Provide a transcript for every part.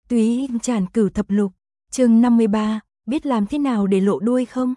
Túy Tràn Cửu Thập Lục, chương 53, biết làm thế nào để lộ đuôi không?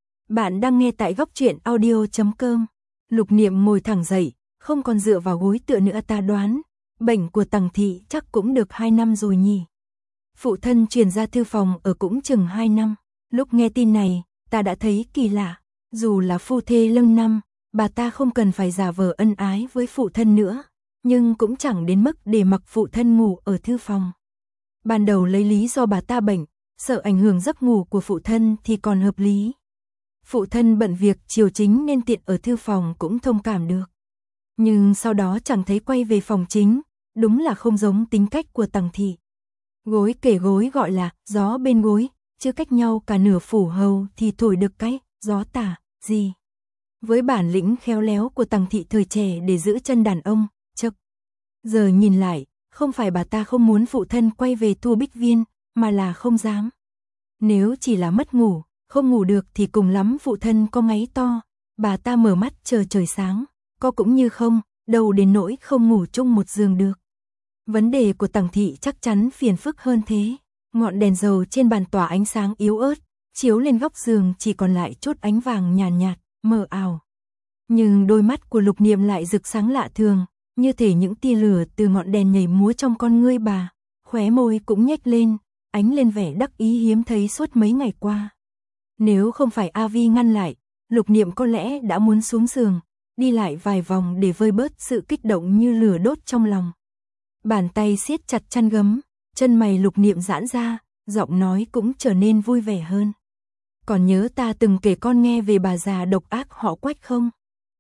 Bạn đang nghe tại góc truyện audio.com. Lục Niệm ngồi thẳng dậy, không còn dựa vào gối tựa nữa. Ta đoán, bệnh của Tằng thị chắc cũng được 2 năm rồi nhỉ. Phụ thân truyền ra thư phòng ở cũng chừng 2 năm. Lúc nghe tin này, ta đã thấy kỳ lạ. Dù là phu thê lâu năm, bà ta không cần phải giả vờ ân ái với phụ thân nữa, nhưng cũng chẳng đến mức để mặc phụ thân ngủ ở thư phòng. Ban đầu lấy lý do bà ta bệnh, sợ ảnh hưởng giấc ngủ của phụ thân thì còn hợp lý. Phụ thân bận việc chiều chính nên tiện ở thư phòng cũng thông cảm được. Nhưng sau đó chẳng thấy quay về phòng chính, đúng là không giống tính cách của Tằng thị. Gối kề gối gọi là gió bên gối, chứ cách nhau cả nửa phủ hầu thì thổi được cái gió tả gì. Với bản lĩnh khéo léo của Tằng thị thời trẻ để giữ chân đàn ông, chậc. Giờ nhìn lại, không phải bà ta không muốn phụ thân quay về Thu Bích Viên, mà là không dám. Nếu chỉ là mất ngủ, không ngủ được thì cùng lắm phụ thân có ngáy to, bà ta mở mắt chờ trời sáng, có cũng như không, đâu đến nỗi không ngủ chung một giường được. Vấn đề của Tằng thị chắc chắn phiền phức hơn thế. Ngọn đèn dầu trên bàn tỏa ánh sáng yếu ớt, chiếu lên góc giường chỉ còn lại chút ánh vàng nhàn nhạt, mờ ảo. Nhưng đôi mắt của Lục Niệm lại rực sáng lạ thường, như thể những tia lửa từ ngọn đèn nhảy múa trong con ngươi bà, khóe môi cũng nhếch lên, ánh lên vẻ đắc ý hiếm thấy suốt mấy ngày qua. Nếu không phải A Vi ngăn lại, Lục Niệm có lẽ đã muốn xuống giường, đi lại vài vòng để vơi bớt sự kích động như lửa đốt trong lòng. Bàn tay siết chặt chăn gấm, chân mày Lục Niệm giãn ra, giọng nói cũng trở nên vui vẻ hơn. Còn nhớ ta từng kể con nghe về bà già độc ác họ Quách không?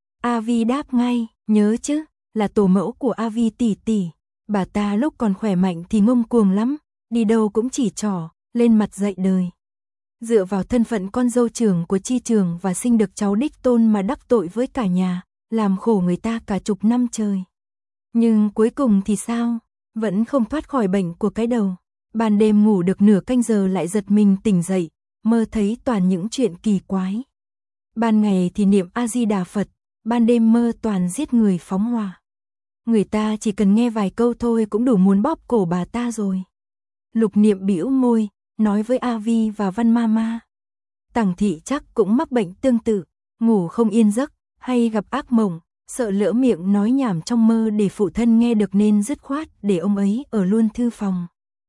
A Vi đáp ngay, nhớ chứ, là tổ mẫu của A Vi tỷ tỷ. Bà ta lúc còn khỏe mạnh thì ngông cuồng lắm, đi đâu cũng chỉ trỏ, lên mặt dạy đời. Dựa vào thân phận con dâu trưởng của Chi Trường và sinh được cháu đích tôn mà đắc tội với cả nhà, làm khổ người ta cả chục năm trời. Nhưng cuối cùng thì sao? Vẫn không thoát khỏi bệnh của cái đầu. Ban đêm ngủ được nửa canh giờ lại giật mình tỉnh dậy, mơ thấy toàn những chuyện kỳ quái. Ban ngày thì niệm A-di-đà Phật, ban đêm mơ toàn giết người phóng hỏa. Người ta chỉ cần nghe vài câu thôi cũng đủ muốn bóp cổ bà ta rồi. Lục Niệm bĩu môi, nói với A Vi và Văn Mama. Tằng thị chắc cũng mắc bệnh tương tự, ngủ không yên giấc, hay gặp ác mộng, sợ lỡ miệng nói nhảm trong mơ để phụ thân nghe được nên dứt khoát để ông ấy ở luôn thư phòng.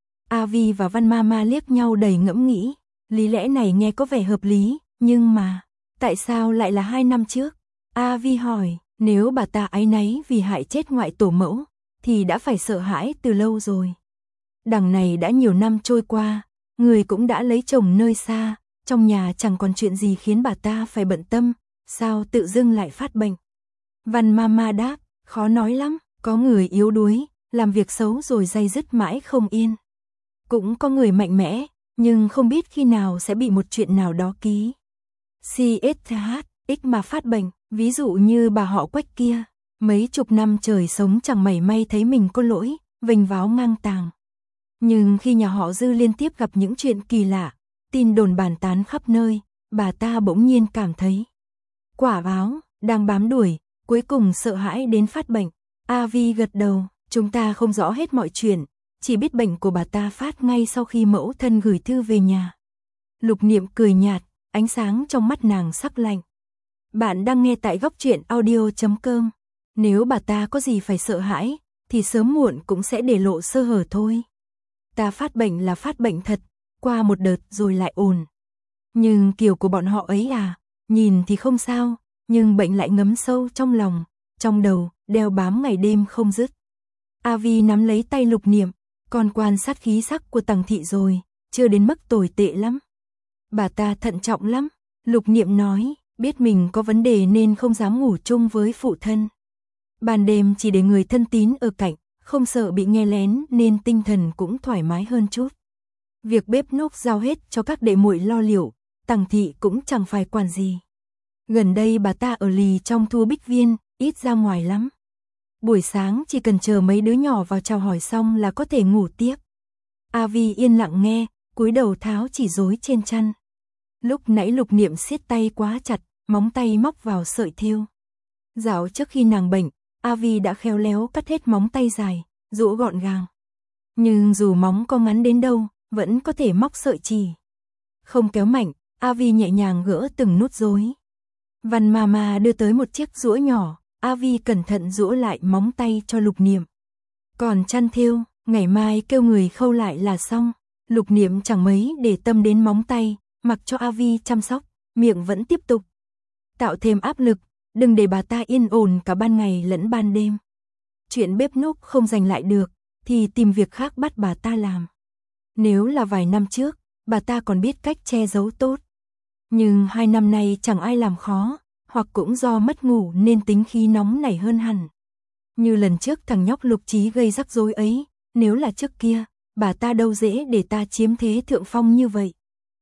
A Vi và Văn Mama liếc nhau đầy ngẫm nghĩ, lý lẽ này nghe có vẻ hợp lý, nhưng mà, tại sao lại là 2 năm trước? A Vi hỏi, nếu bà ta áy náy vì hại chết ngoại tổ mẫu, thì đã phải sợ hãi từ lâu rồi. Đằng này đã nhiều năm trôi qua, người cũng đã lấy chồng nơi xa, trong nhà chẳng còn chuyện gì khiến bà ta phải bận tâm, sao tự dưng lại phát bệnh. Văn Mama đáp, khó nói lắm, có người yếu đuối, làm việc xấu rồi day dứt mãi không yên. Cũng có người mạnh mẽ, nhưng không biết khi nào sẽ bị một chuyện nào đó ký CSH mà phát bệnh, ví dụ như bà họ Quách kia, mấy chục năm trời sống chẳng mảy may thấy mình có lỗi, vênh váo ngang tàng. Nhưng khi nhà họ Dư liên tiếp gặp những chuyện kỳ lạ, tin đồn bàn tán khắp nơi, bà ta bỗng nhiên cảm thấy quả báo đang bám đuổi, cuối cùng sợ hãi đến phát bệnh. A Vi gật đầu, chúng ta không rõ hết mọi chuyện, chỉ biết bệnh của bà ta phát ngay sau khi mẫu thân gửi thư về nhà. Lục Niệm cười nhạt, ánh sáng trong mắt nàng sắc lạnh. Bạn đang nghe tại góc truyện audio.com. Nếu bà ta có gì phải sợ hãi, thì sớm muộn cũng sẽ để lộ sơ hở thôi. Ta phát bệnh là phát bệnh thật, qua một đợt rồi lại ổn. Nhưng kiểu của bọn họ ấy à, nhìn thì không sao, nhưng bệnh lại ngấm sâu trong lòng, trong đầu, đeo bám ngày đêm không dứt. A Vi nắm lấy tay Lục Niệm, còn quan sát khí sắc của Tằng thị rồi, chưa đến mức tồi tệ lắm. Bà ta thận trọng lắm, Lục Niệm nói, biết mình có vấn đề nên không dám ngủ chung với phụ thân. Ban đêm chỉ để người thân tín ở cạnh, không sợ bị nghe lén nên tinh thần cũng thoải mái hơn chút. Việc bếp núc giao hết cho các đệ muội lo liệu, Tằng thị cũng chẳng phải quản gì. Gần đây bà ta ở lì trong Thu Bích Viên, ít ra ngoài lắm. Buổi sáng chỉ cần chờ mấy đứa nhỏ vào chào hỏi xong là có thể ngủ tiếp. A Vi yên lặng nghe, cúi đầu tháo chỉ rối trên chăn. Lúc nãy Lục Niệm siết tay quá chặt, móng tay móc vào sợi thêu. Dạo trước khi nàng bệnh, A Vi đã khéo léo cắt hết móng tay dài, rũ gọn gàng. Nhưng dù móng có ngắn đến đâu, vẫn có thể móc sợi chỉ. Không kéo mạnh, Avi nhẹ nhàng gỡ từng nút rối. Văn Mama đưa tới một chiếc rũa nhỏ, Avi cẩn thận rũa lại móng tay cho Lục Niệm. Còn chăn thêu, ngày mai kêu người khâu lại là xong. Lục Niệm chẳng mấy để tâm đến móng tay, mặc cho Avi chăm sóc, miệng vẫn tiếp tục tạo thêm áp lực, đừng để bà ta yên ổn cả ban ngày lẫn ban đêm. Chuyện bếp núc không giành lại được, thì tìm việc khác bắt bà ta làm. Nếu là vài năm trước, bà ta còn biết cách che giấu tốt. Nhưng 2 năm nay chẳng ai làm khó, hoặc cũng do mất ngủ nên tính khí nóng nảy hơn hẳn. Như lần trước thằng nhóc Lục Chí gây rắc rối ấy, nếu là trước kia, bà ta đâu dễ để ta chiếm thế thượng phong như vậy.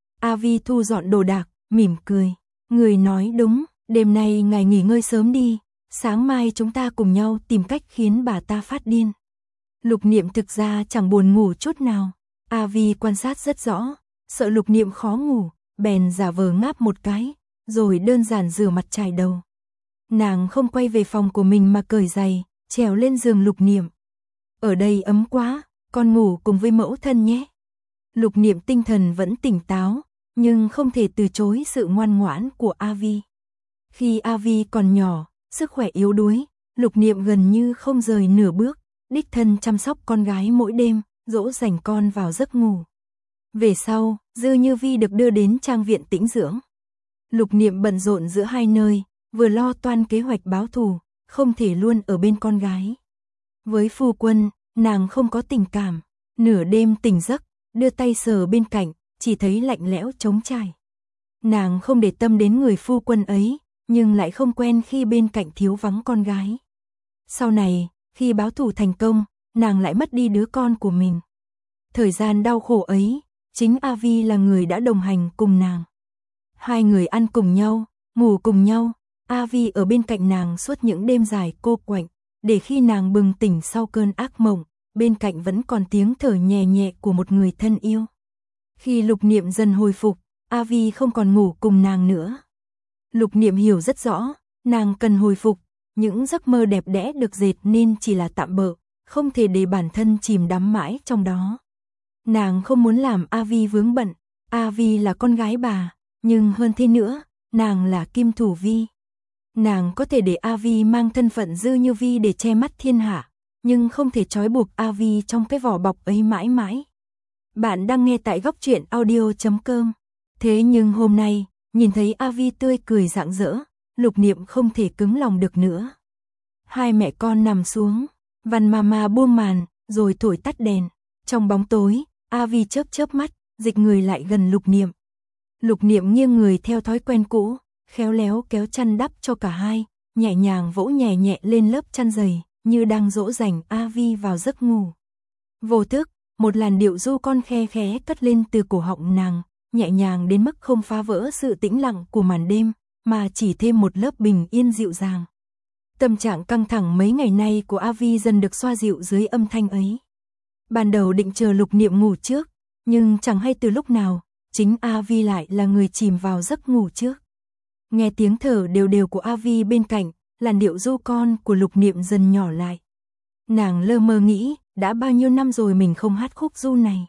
Avi thu dọn đồ đạc, mỉm cười. Người nói đúng, đêm nay ngài nghỉ ngơi sớm đi, sáng mai chúng ta cùng nhau tìm cách khiến bà ta phát điên. Lục Niệm thực ra chẳng buồn ngủ chút nào. Avi quan sát rất rõ, sợ Lục Niệm khó ngủ, bèn giả vờ ngáp một cái, rồi đơn giản rửa mặt chải đầu. Nàng không quay về phòng của mình mà cởi giày, trèo lên giường Lục Niệm. Ở đây ấm quá, con ngủ cùng với mẫu thân nhé. Lục Niệm tinh thần vẫn tỉnh táo, nhưng không thể từ chối sự ngoan ngoãn của Avi. Khi Avi còn nhỏ, sức khỏe yếu đuối, Lục Niệm gần như không rời nửa bước, đích thân chăm sóc con gái mỗi đêm, dỗ dành con vào giấc ngủ. Về sau, Dư Như Vi được đưa đến trang viện tĩnh dưỡng. Lục Niệm bận rộn giữa hai nơi, vừa lo toan kế hoạch báo thù, không thể luôn ở bên con gái. Với phu quân, nàng không có tình cảm, nửa đêm tỉnh giấc, đưa tay sờ bên cạnh, chỉ thấy lạnh lẽo trống trải. Nàng không để tâm đến người phu quân ấy, nhưng lại không quen khi bên cạnh thiếu vắng con gái. Sau này, khi báo thù thành công, nàng lại mất đi đứa con của mình. Thời gian đau khổ ấy, chính Avi là người đã đồng hành cùng nàng. Hai người ăn cùng nhau, ngủ cùng nhau, Avi ở bên cạnh nàng suốt những đêm dài cô quạnh, để khi nàng bừng tỉnh sau cơn ác mộng, bên cạnh vẫn còn tiếng thở nhẹ nhẹ của một người thân yêu. Khi Lục Niệm dần hồi phục, Avi không còn ngủ cùng nàng nữa. Lục Niệm hiểu rất rõ, nàng cần hồi phục, những giấc mơ đẹp đẽ được dệt nên chỉ là tạm bợ, không thể để bản thân chìm đắm mãi trong đó. Nàng không muốn làm Avi vướng bận, Avi là con gái bà, nhưng hơn thế nữa, nàng là Kim Thủ Vi. Nàng có thể để Avi mang thân phận Dư Như Vi để che mắt thiên hạ, nhưng không thể trói buộc Avi trong cái vỏ bọc ấy mãi mãi. Bạn đang nghe tại Góc Truyện Audio.com. Thế nhưng hôm nay, nhìn thấy Avi tươi cười rạng rỡ, Lục Niệm không thể cứng lòng được nữa. Hai mẹ con nằm xuống, Văn Mama buông màn, rồi thổi tắt đèn. Trong bóng tối, Avi chớp chớp mắt, dịch người lại gần Lục Niệm. Lục Niệm nghiêng người theo thói quen cũ, khéo léo kéo chăn đắp cho cả hai, nhẹ nhàng vỗ nhẹ nhẹ lên lớp chăn dày, như đang dỗ dành Avi vào giấc ngủ. Vô thức, một làn điệu ru con khe khẽ cất lên từ cổ họng nàng, nhẹ nhàng đến mức không phá vỡ sự tĩnh lặng của màn đêm, mà chỉ thêm một lớp bình yên dịu dàng. Tâm trạng căng thẳng mấy ngày nay của Avi dần được xoa dịu dưới âm thanh ấy. Ban đầu định chờ Lục Niệm ngủ trước, nhưng chẳng hay từ lúc nào, chính Avi lại là người chìm vào giấc ngủ trước. Nghe tiếng thở đều đều của Avi bên cạnh, làn điệu ru con của Lục Niệm dần nhỏ lại. Nàng lơ mơ nghĩ, đã bao nhiêu năm rồi mình không hát khúc ru này.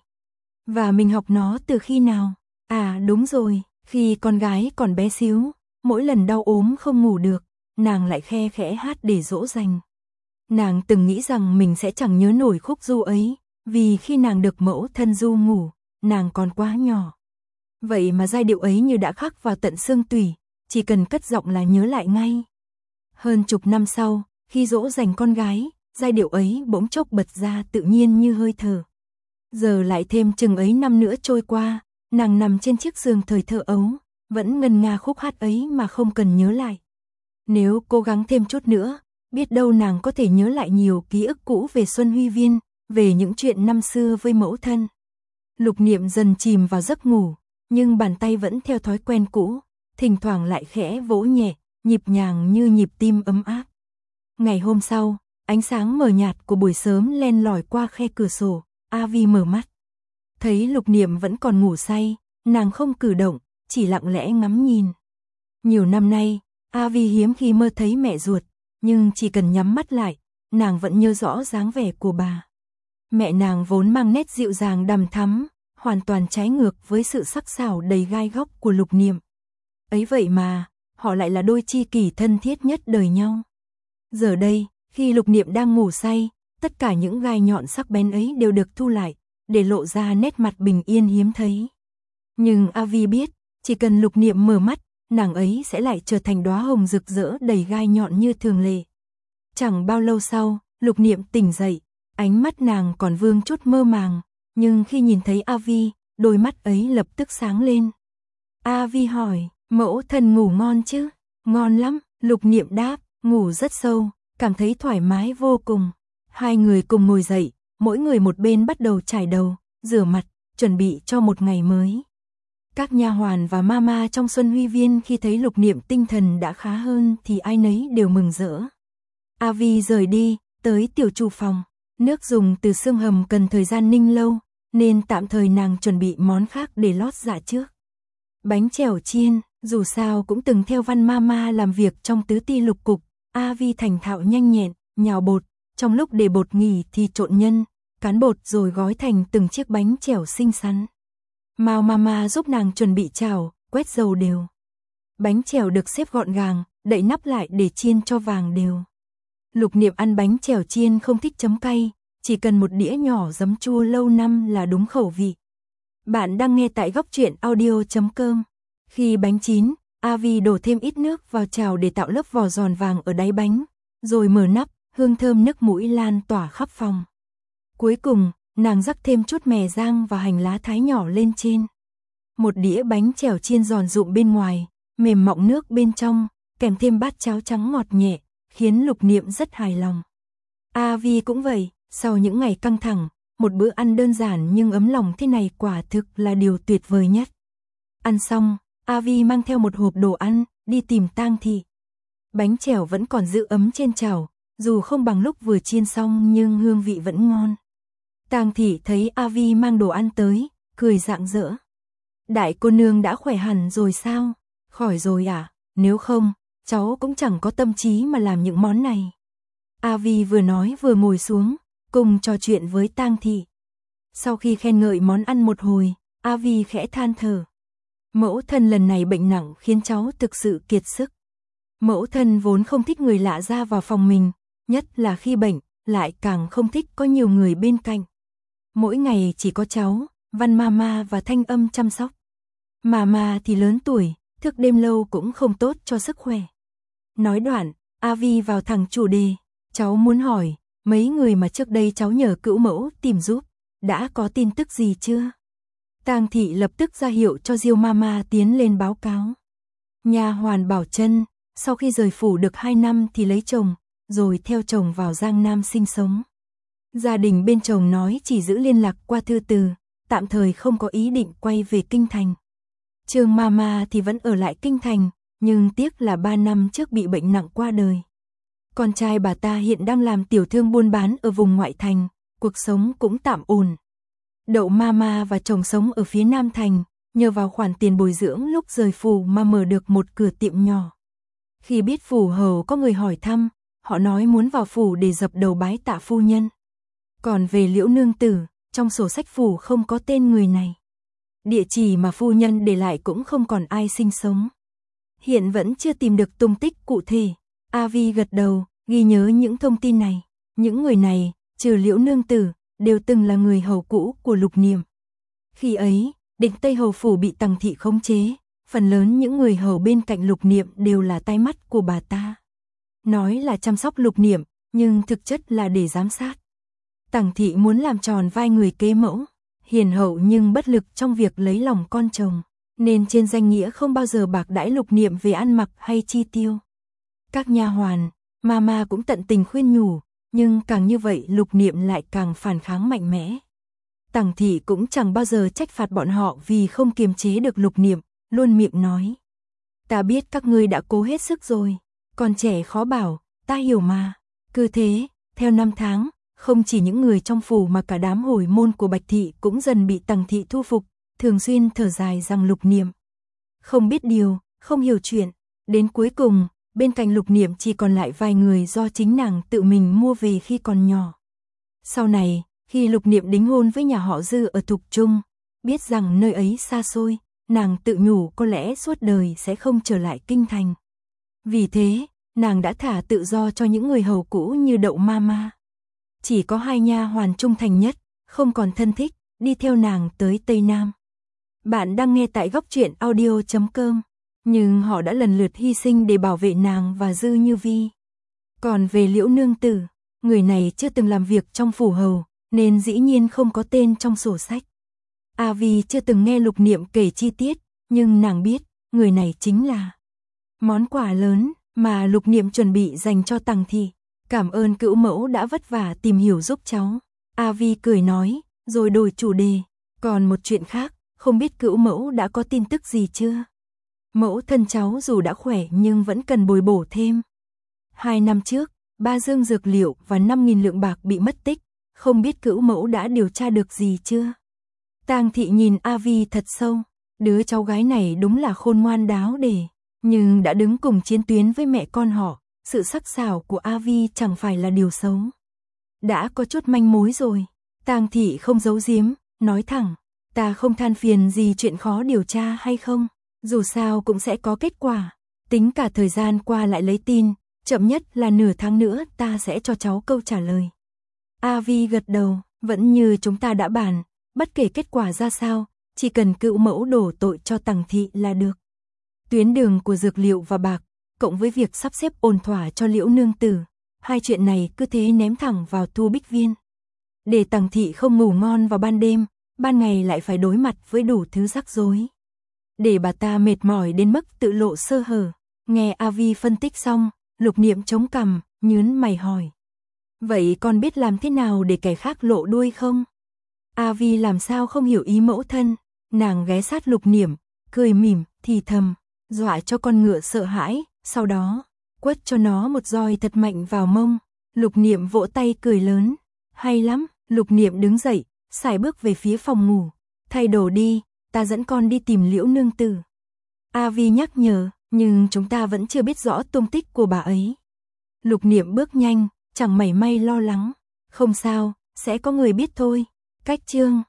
Và mình học nó từ khi nào? À đúng rồi, khi con gái còn bé xíu, mỗi lần đau ốm không ngủ được, nàng lại khe khẽ hát để dỗ dành. Nàng từng nghĩ rằng mình sẽ chẳng nhớ nổi khúc ru ấy, vì khi nàng được mẫu thân ru ngủ, nàng còn quá nhỏ. Vậy mà giai điệu ấy như đã khắc vào tận xương tủy, chỉ cần cất giọng là nhớ lại ngay. Hơn chục năm sau, khi dỗ dành con gái, giai điệu ấy bỗng chốc bật ra tự nhiên như hơi thở. Giờ lại thêm chừng ấy năm nữa trôi qua, nàng nằm trên chiếc giường thời thơ ấu, vẫn ngân nga khúc hát ấy mà không cần nhớ lại. Nếu cố gắng thêm chút nữa, biết đâu nàng có thể nhớ lại nhiều ký ức cũ về Xuân Huy Viên, về những chuyện năm xưa với mẫu thân. Lục Niệm dần chìm vào giấc ngủ, nhưng bàn tay vẫn theo thói quen cũ, thỉnh thoảng lại khẽ vỗ nhẹ, nhịp nhàng như nhịp tim ấm áp. Ngày hôm sau, ánh sáng mờ nhạt của buổi sớm len lỏi qua khe cửa sổ, Avi mở mắt. Thấy Lục Niệm vẫn còn ngủ say, nàng không cử động, chỉ lặng lẽ ngắm nhìn. Nhiều năm nay, Avi hiếm khi mơ thấy mẹ ruột, nhưng chỉ cần nhắm mắt lại, nàng vẫn nhớ rõ dáng vẻ của bà. Mẹ nàng vốn mang nét dịu dàng đằm thắm, hoàn toàn trái ngược với sự sắc sảo đầy gai góc của Lục Niệm. Ấy vậy mà, họ lại là đôi tri kỷ thân thiết nhất đời nhau. Giờ đây, khi Lục Niệm đang ngủ say, tất cả những gai nhọn sắc bén ấy đều được thu lại, để lộ ra nét mặt bình yên hiếm thấy. Nhưng A Vi biết, chỉ cần Lục Niệm mở mắt, nàng ấy sẽ lại trở thành đóa hồng rực rỡ đầy gai nhọn như thường lệ. Chẳng bao lâu sau, Lục Niệm tỉnh dậy, ánh mắt nàng còn vương chút mơ màng, nhưng khi nhìn thấy A Vi, đôi mắt ấy lập tức sáng lên. A Vi hỏi, mẫu thân ngủ ngon chứ? Ngon lắm, Lục Niệm đáp, ngủ rất sâu, cảm thấy thoải mái vô cùng. Hai người cùng ngồi dậy, mỗi người một bên bắt đầu chải đầu, rửa mặt, chuẩn bị cho một ngày mới. Các nha hoàn và mama trong Xuân Huy Viên khi thấy Lục Niệm tinh thần đã khá hơn thì ai nấy đều mừng rỡ. A Vi rời đi, tới tiểu chủ phòng. Nước dùng từ xương hầm cần thời gian ninh lâu, nên tạm thời nàng chuẩn bị món khác để lót dạ trước. Bánh chèo chiên, dù sao cũng từng theo Văn Mama làm việc trong tứ ti lục cục, A Vi thành thạo nhanh nhẹn, nhào bột, trong lúc để bột nghỉ thì trộn nhân, cán bột rồi gói thành từng chiếc bánh chèo xinh xắn. Mao Mama giúp nàng chuẩn bị chảo, quét dầu đều. Bánh chèo được xếp gọn gàng, đậy nắp lại để chiên cho vàng đều. Lục Niệm ăn bánh chèo chiên không thích chấm cay, chỉ cần một đĩa nhỏ giấm chua lâu năm là đúng khẩu vị. Bạn đang nghe tại góc truyện audio.com. Khi bánh chín, A Vi đổ thêm ít nước vào chảo để tạo lớp vỏ giòn vàng ở đáy bánh, rồi mở nắp, hương thơm nước mũi lan tỏa khắp phòng. Cuối cùng, nàng rắc thêm chút mè rang và hành lá thái nhỏ lên trên. Một đĩa bánh chèo chiên giòn rụm bên ngoài, mềm mọng nước bên trong, kèm thêm bát cháo trắng ngọt nhẹ, khiến Lục Niệm rất hài lòng. A Vi cũng vậy, sau những ngày căng thẳng, một bữa ăn đơn giản nhưng ấm lòng thế này quả thực là điều tuyệt vời nhất. Ăn xong, A Vi mang theo một hộp đồ ăn, đi tìm Tang Thị. Bánh chèo vẫn còn giữ ấm trên chảo, dù không bằng lúc vừa chiên xong nhưng hương vị vẫn ngon. Tang Thị thấy A Vi mang đồ ăn tới, cười rạng rỡ. Đại cô nương đã khỏe hẳn rồi sao? Khỏi rồi à? Nếu không, cháu cũng chẳng có tâm trí mà làm những món này. A Vi vừa nói vừa ngồi xuống, cùng trò chuyện với Tang Thị. Sau khi khen ngợi món ăn một hồi, A Vi khẽ than thở. Mẫu thân lần này bệnh nặng khiến cháu thực sự kiệt sức. Mẫu thân vốn không thích người lạ ra vào phòng mình, nhất là khi bệnh, lại càng không thích có nhiều người bên cạnh. Mỗi ngày chỉ có cháu, Văn Mama và Thanh Âm chăm sóc. Mama thì lớn tuổi, thức đêm lâu cũng không tốt cho sức khỏe. Nói đoạn, A Vi vào thẳng chủ đề, cháu muốn hỏi, mấy người mà trước đây cháu nhờ cữu mẫu tìm giúp, đã có tin tức gì chưa? Tang Thị lập tức ra hiệu cho Diêu Mama tiến lên báo cáo. Nha hoàn Bảo Trân, sau khi rời phủ được 2 năm thì lấy chồng, rồi theo chồng vào Giang Nam sinh sống. Gia đình bên chồng nói chỉ giữ liên lạc qua thư từ, tạm thời không có ý định quay về Kinh Thành. Trương Mama thì vẫn ở lại Kinh Thành, nhưng tiếc là 3 năm trước bị bệnh nặng qua đời. Con trai bà ta hiện đang làm tiểu thương buôn bán ở vùng ngoại thành, cuộc sống cũng tạm ổn. Đậu Mama và chồng sống ở phía Nam Thành, nhờ vào khoản tiền bồi dưỡng lúc rời phủ mà mở được một cửa tiệm nhỏ. Khi biết phủ hầu có người hỏi thăm, họ nói muốn vào phủ để dập đầu bái tạ phu nhân. Còn về Liễu nương tử, trong sổ sách phủ không có tên người này. Địa chỉ mà phu nhân để lại cũng không còn ai sinh sống. Hiện vẫn chưa tìm được tung tích cụ thể. A Vi gật đầu, ghi nhớ những thông tin này. Những người này, trừ Liễu nương tử, đều từng là người hầu cũ của Lục Niệm. Khi ấy, Định Tây hầu phủ bị Tằng Thị khống chế, phần lớn những người hầu bên cạnh Lục Niệm đều là tai mắt của bà ta. Nói là chăm sóc Lục Niệm, nhưng thực chất là để giám sát. Tằng Thị muốn làm tròn vai người kế mẫu, hiền hậu nhưng bất lực trong việc lấy lòng con chồng, nên trên danh nghĩa không bao giờ bạc đãi Lục Niệm về ăn mặc hay chi tiêu. Các nha hoàn, Mama cũng tận tình khuyên nhủ, nhưng càng như vậy Lục Niệm lại càng phản kháng mạnh mẽ. Tằng Thị cũng chẳng bao giờ trách phạt bọn họ vì không kiềm chế được Lục Niệm, luôn miệng nói. Ta biết các ngươi đã cố hết sức rồi, còn trẻ khó bảo, ta hiểu mà. Cứ thế, theo năm tháng, không chỉ những người trong phủ mà cả đám hồi môn của Bạch Thị cũng dần bị Tằng Thị thu phục, thường xuyên thở dài rằng Lục Niệm không biết điều, không hiểu chuyện. Đến cuối cùng, bên cạnh Lục Niệm chỉ còn lại vài người do chính nàng tự mình mua về khi còn nhỏ. Sau này, Khi Lục Niệm đính hôn với nhà họ Dư ở Thục Trung, biết rằng nơi ấy xa xôi, nàng tự nhủ có lẽ suốt đời sẽ không trở lại kinh thành. Vì thế, nàng đã thả tự do cho những người hầu cũ như Đậu Mama. Chỉ có 2 nha hoàn trung thành nhất, không còn thân thích, đi theo nàng tới Tây Nam. Bạn đang nghe tại góc truyện audio.com, nhưng họ đã lần lượt hy sinh để bảo vệ nàng và Dư Như Vi. Còn về Liễu Nương Tử, người này chưa từng làm việc trong phủ hầu, nên dĩ nhiên không có tên trong sổ sách. A Vi chưa từng nghe Lục Niệm kể chi tiết, nhưng nàng biết, người này chính là món quà lớn mà Lục Niệm chuẩn bị dành cho Tằng Thị. Cảm ơn cữu mẫu đã vất vả tìm hiểu giúp cháu. A Vi cười nói, rồi đổi chủ đề. Còn một chuyện khác, không biết cữu mẫu đã có tin tức gì chưa? Mẫu thân cháu dù đã khỏe nhưng vẫn cần bồi bổ thêm. 2 năm trước, 3 dương dược liệu và 5.000 lượng bạc bị mất tích, không biết cữu mẫu đã điều tra được gì chưa? Tang Thị nhìn A Vi thật sâu, đứa cháu gái này đúng là khôn ngoan đáo để, nhưng đã đứng cùng chiến tuyến với mẹ con họ, sự sắc sảo của A Vi chẳng phải là điều xấu. Đã có chút manh mối rồi, Tang Thị không giấu giếm, nói thẳng, ta không than phiền gì chuyện khó điều tra hay không, dù sao cũng sẽ có kết quả, tính cả thời gian qua lại lấy tin, chậm nhất là nửa tháng nữa ta sẽ cho cháu câu trả lời. A Vi gật đầu, vẫn như chúng ta đã bàn, bất kể kết quả ra sao, chỉ cần cữu mẫu đổ tội cho Tằng Thị là được. Tuyến đường của dược liệu và bạc, cộng với việc sắp xếp ổn thỏa cho Liễu Nương Tử, 2 chuyện này cứ thế ném thẳng vào Thu Bích Viên. Để Tằng Thị không ngủ ngon vào ban đêm, ban ngày lại phải đối mặt với đủ thứ rắc rối. Để bà ta mệt mỏi đến mức tự lộ sơ hở. Nghe A Vi phân tích xong, Lục Niệm chống cằm, nhướng mày hỏi. Vậy con biết làm thế nào để kẻ khác lộ đuôi không? A Vi làm sao không hiểu ý mẫu thân, nàng ghé sát Lục Niệm, cười mỉm, thì thầm, dọa cho con ngựa sợ hãi, sau đó, quất cho nó một roi thật mạnh vào mông. Lục Niệm vỗ tay cười lớn, hay lắm. Lục Niệm đứng dậy, sải bước về phía phòng ngủ, thay đồ đi, ta dẫn con đi tìm Liễu Nương Tử. A Vi nhắc nhở, nhưng chúng ta vẫn chưa biết rõ tung tích của bà ấy. Lục Niệm bước nhanh, chẳng mảy may lo lắng, không sao, sẽ có người biết thôi. Cách chương